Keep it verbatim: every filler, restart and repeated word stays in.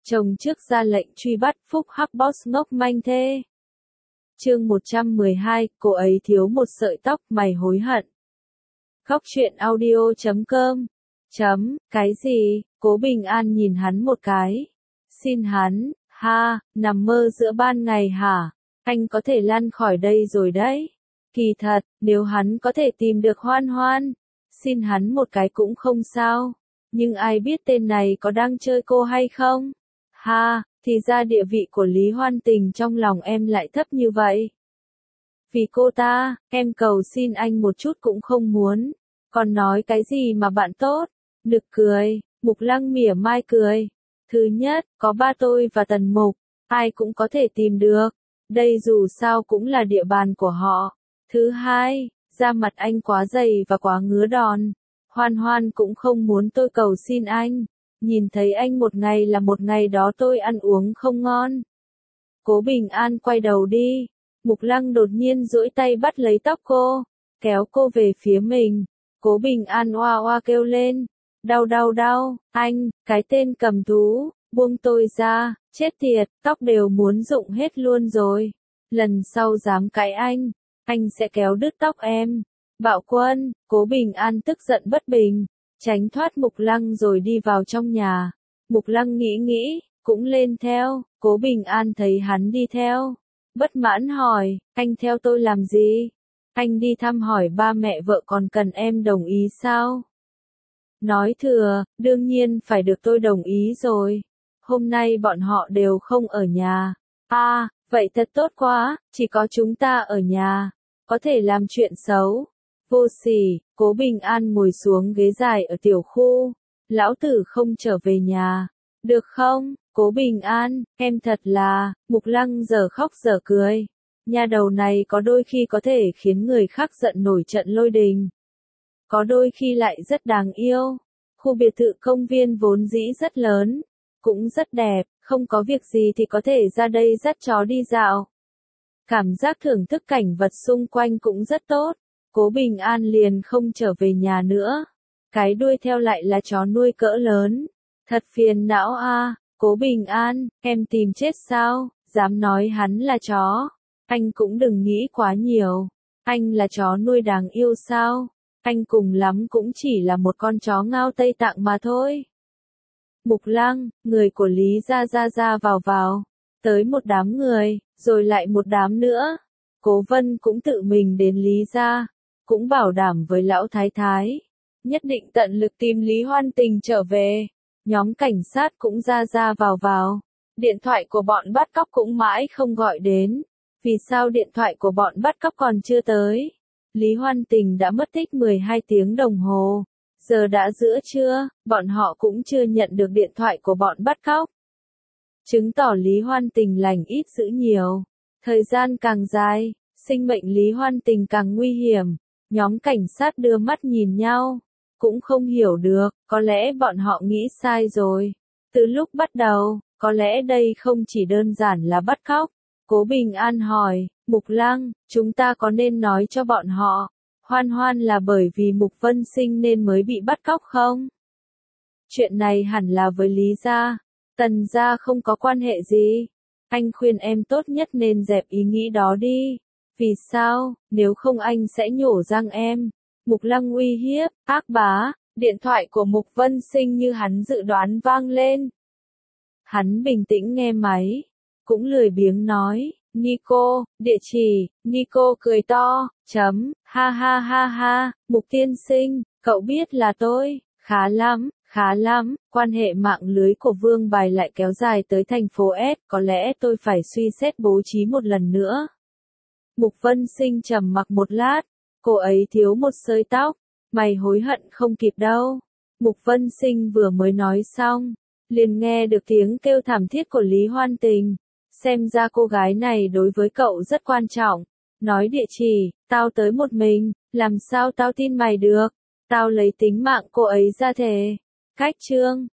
Chồng trước ra lệnh truy bắt Phúc Hắc Boss ngốc manh thê. Chương một trăm mười hai, cô ấy thiếu một sợi tóc, mày hối hận. Góc truyện audio chấm com. Chấm, cái gì? Cố Bình An nhìn hắn một cái. Xin hắn, ha, nằm mơ giữa ban ngày hả? Anh có thể lăn khỏi đây rồi đấy. Kỳ thật, nếu hắn có thể tìm được Hoan Hoan, xin hắn một cái cũng không sao. Nhưng ai biết tên này có đang chơi cô hay không? Ha, thì ra địa vị của Lý Hoan Tình trong lòng em lại thấp như vậy. Vì cô ta, em cầu xin anh một chút cũng không muốn. Còn nói cái gì mà bạn tốt? Nực cười, Mục Lăng mỉa mai cười. Thứ nhất, có ba tôi và Tần Mục, ai cũng có thể tìm được. Đây dù sao cũng là địa bàn của họ. Thứ hai, da mặt anh quá dày và quá ngứa đòn. Hoan Hoan cũng không muốn tôi cầu xin anh. Nhìn thấy anh một ngày là một ngày đó tôi ăn uống không ngon. Cố Bình An quay đầu đi. Mục Lăng đột nhiên duỗi tay bắt lấy tóc cô, kéo cô về phía mình. Cố Bình An oa oa kêu lên. Đau đau đau, anh, cái tên cầm thú, buông tôi ra, chết tiệt, tóc đều muốn rụng hết luôn rồi. Lần sau dám cãi anh, anh sẽ kéo đứt tóc em. Bạo Quân, Cố Bình An tức giận bất bình, tránh thoát Mục Lăng rồi đi vào trong nhà. Mục Lăng nghĩ nghĩ, cũng lên theo. Cố Bình An thấy hắn đi theo, bất mãn hỏi, anh theo tôi làm gì? Anh đi thăm hỏi ba mẹ vợ còn cần em đồng ý sao? Nói thừa, đương nhiên phải được tôi đồng ý rồi. Hôm nay bọn họ đều không ở nhà. À, vậy thật tốt quá, chỉ có chúng ta ở nhà. Có thể làm chuyện xấu. Vô sỉ, Cố Bình An ngồi xuống ghế dài ở tiểu khu. Lão tử không trở về nhà. Được không, Cố Bình An, em thật là, Mục Lăng giờ khóc giờ cười. Nhà đầu này có đôi khi có thể khiến người khác giận nổi trận lôi đình. Có đôi khi lại rất đáng yêu. Khu biệt thự công viên vốn dĩ rất lớn, cũng rất đẹp, không có việc gì thì có thể ra đây dắt chó đi dạo. Cảm giác thưởng thức cảnh vật xung quanh cũng rất tốt. Cố Bình An liền không trở về nhà nữa. Cái đuôi theo lại là chó nuôi cỡ lớn. Thật phiền não a. Cố Bình An, em tìm chết sao? Dám nói hắn là chó. Anh cũng đừng nghĩ quá nhiều. Anh là chó nuôi đáng yêu sao? Anh cùng lắm cũng chỉ là một con chó ngao Tây Tạng mà thôi. Mục Lăng, người của Lý gia ra ra vào vào. Tới một đám người, rồi lại một đám nữa. Cố Vân cũng tự mình đến Lý gia, cũng bảo đảm với lão thái thái. Nhất định tận lực tìm Lý Hoan Tình trở về. Nhóm cảnh sát cũng ra ra vào vào. Điện thoại của bọn bắt cóc cũng mãi không gọi đến. Vì sao điện thoại của bọn bắt cóc còn chưa tới? Lý Hoan Tình đã mất tích mười hai tiếng đồng hồ. Giờ đã giữa trưa, bọn họ cũng chưa nhận được điện thoại của bọn bắt cóc. Chứng tỏ Lý Hoan Tình lành ít dữ nhiều. Thời gian càng dài, sinh mệnh Lý Hoan Tình càng nguy hiểm. Nhóm cảnh sát đưa mắt nhìn nhau. Cũng không hiểu được, có lẽ bọn họ nghĩ sai rồi. Từ lúc bắt đầu, có lẽ đây không chỉ đơn giản là bắt cóc. Cố Bình An hỏi, Mục Lăng, chúng ta có nên nói cho bọn họ, Hoan Hoan là bởi vì Mục Vân Sinh nên mới bị bắt cóc không? Chuyện này hẳn là với Lý gia, Tần gia không có quan hệ gì. Anh khuyên em tốt nhất nên dẹp ý nghĩ đó đi. Vì sao, nếu không anh sẽ nhổ răng em. Mục Lăng uy hiếp, ác bá, điện thoại của Mục Vân Sinh như hắn dự đoán vang lên. Hắn bình tĩnh nghe máy, cũng lười biếng nói, Nico, địa chỉ, Nico cười to, chấm, ha ha ha ha, Mục tiên sinh, cậu biết là tôi, khá lắm, khá lắm, quan hệ mạng lưới của Vương Bài lại kéo dài tới thành phố S, có lẽ tôi phải suy xét bố trí một lần nữa. Mục Vân Sinh trầm mặc một lát, cô ấy thiếu một sợi tóc, mày hối hận không kịp đâu. Mục Vân Sinh vừa mới nói xong, liền nghe được tiếng kêu thảm thiết của Lý Hoan Tình. Xem ra cô gái này đối với cậu rất quan trọng. Nói địa chỉ, tao tới một mình, làm sao tao tin mày được. Tao lấy tính mạng cô ấy ra thề. Cách chương,